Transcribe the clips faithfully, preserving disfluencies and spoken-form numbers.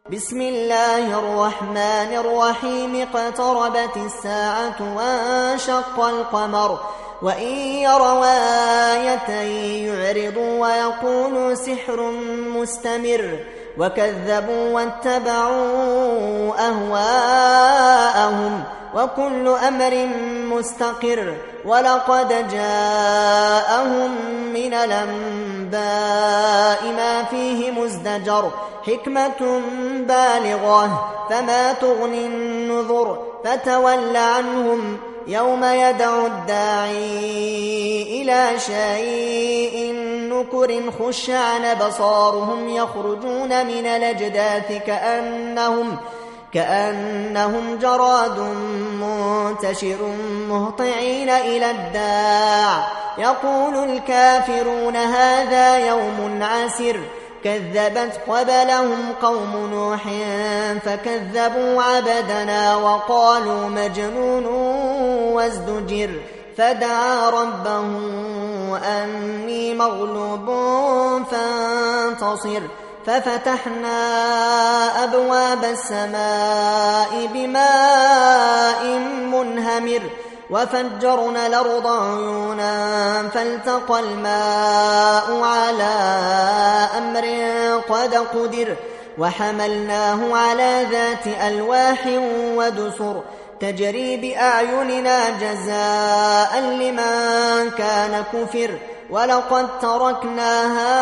بسم الله الرحمن الرحيم اقتربت الساعة وانشق القمر وإن يروا آية يعرضوا ويقولوا سحر مستمر وكذبوا واتبعوا أهواءهم وكل أمر مستقر ولقد جاءهم من الأنباء ما فيه مزدجر حكمة بالغة فما تغني النذر فتول عنهم يوم يدعو الداعي إلى شيء نكر خش عن أبصارهم يخرجون من الأجداث كأنهم كأنهم جراد منتشر مهطعين إلى الداع يقول الكافرون هذا يوم عسر كذبت قبلهم قوم نوح فكذبوا عبدنا وقالوا مجنون وازدجر فدعا ربه أني مغلوب فانتصر ففتحنا أبواب السماء بماء منهمر وفجرنا الأرض عيونا فالتقى الماء على أمر قد قدر وحملناه على ذات ألواح ودسر تجري بأعيننا جزاء لمن كان كفر ولقد تركناها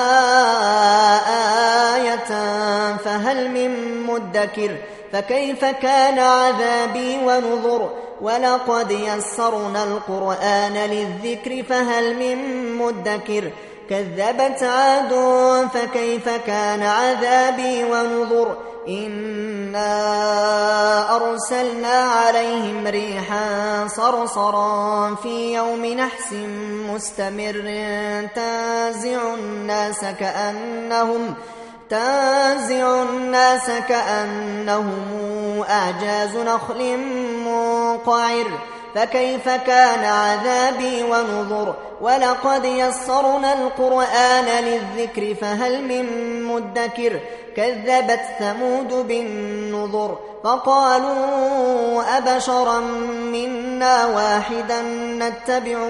آية فهل من مدكر فكيف كان عذابي ونذر ولقد يسرنا القرآن للذكر فهل من مدكر كذبت عاد فكيف كان عذابي ونذر إنا أرسلنا عليهم ريحا صرصرا في يوم نحس مستمر تنزع الناس كأنهم تنزع الناس كأنهم أعجاز نخل منقعر فكيف كان عذابي ونذر ولقد يسرنا القرآن للذكر فهل من مدكر كذبت ثمود بالنذر فقالوا أبشرا منا واحدا نتبعه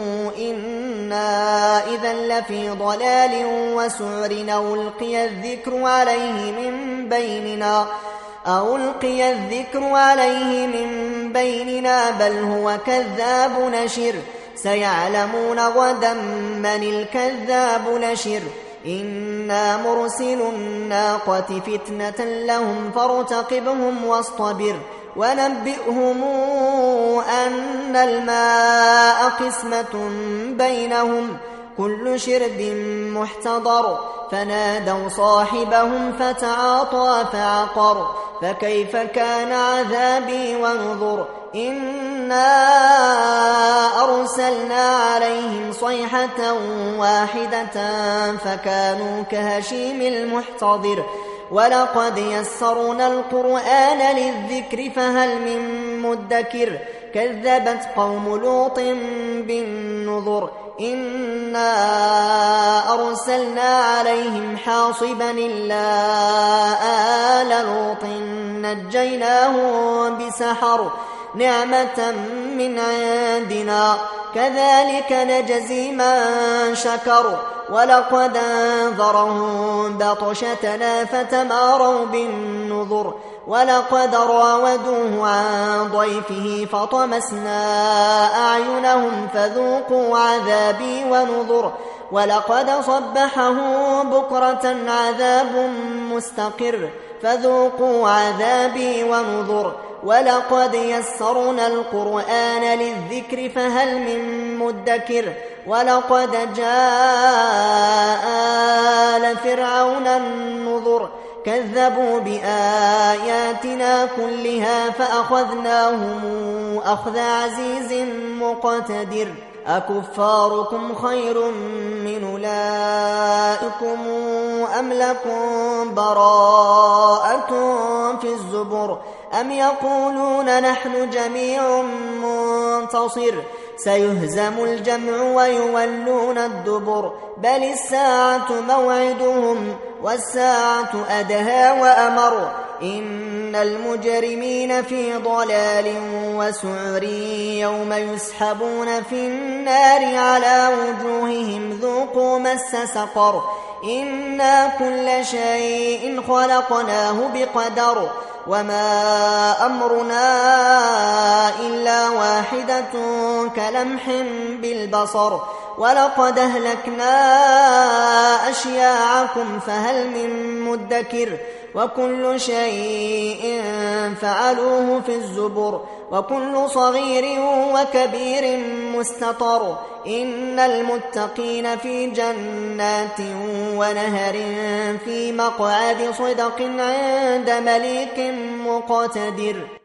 إنا إذا لفي ضلال وسعر أو ألقي الذكر عليه من بيننا أو ألقي الذكر عليه من بيننا بل هو كذاب نشر سيعلمون غدا من الكذاب نشر إنا مرسل الناقة فتنة لهم فارتقبهم واصطبر ونبئهم أن الماء قسمة بينهم كل شرب محتضر فنادوا صاحبهم فتعاطى فعقر فكيف كان عذابي ونذر إنا أرسلنا عليهم صيحة واحدة فكانوا كهشيم المحتضر ولقد يسرنا القرآن للذكر فهل من مدكر كذبت قوم لوط بالنذر إنا أرسلنا عليهم حاصبا إلا آل لوط نجيناهم بسحر نعمة من عندنا كذلك نجزي من شكر ولقد أنذرهم بطشتنا فتماروا بالنذر ولقد راودوه عن ضيفه فطمسنا أعينهم فذوقوا عذابي ونذر ولقد صبحهم بكرة عذاب مستقر فذوقوا عذابي ونذر ولقد يسرنا القرآن للذكر فهل من مدكر ولقد جاء آل فرعون النذر كذبوا بآياتنا كلها فأخذناهم أخذ عزيز مقتدر أكفاركم خير من أولئكم أم لكم براءة في الزبر أم يقولون نحن جميع منتصر سيهزم الجمع ويولون الدبر بل الساعة موعدهم والساعة أدهى وأمر إن المجرمين في ضلال وسعر يوم يسحبون في النار على وجوههم ذوقوا مس سقر إنا كل شيء خلقناه بقدر وما أمرنا إلا واحدة كلمح بالبصر ولقد أهلكنا أشياعكم فهل من مدكر وكل شيء فعلوه في الزبر وكل صغير وكبير مستطر إن المتقين في جنات ونهر في مقعد صدق عند مليك مقتدر.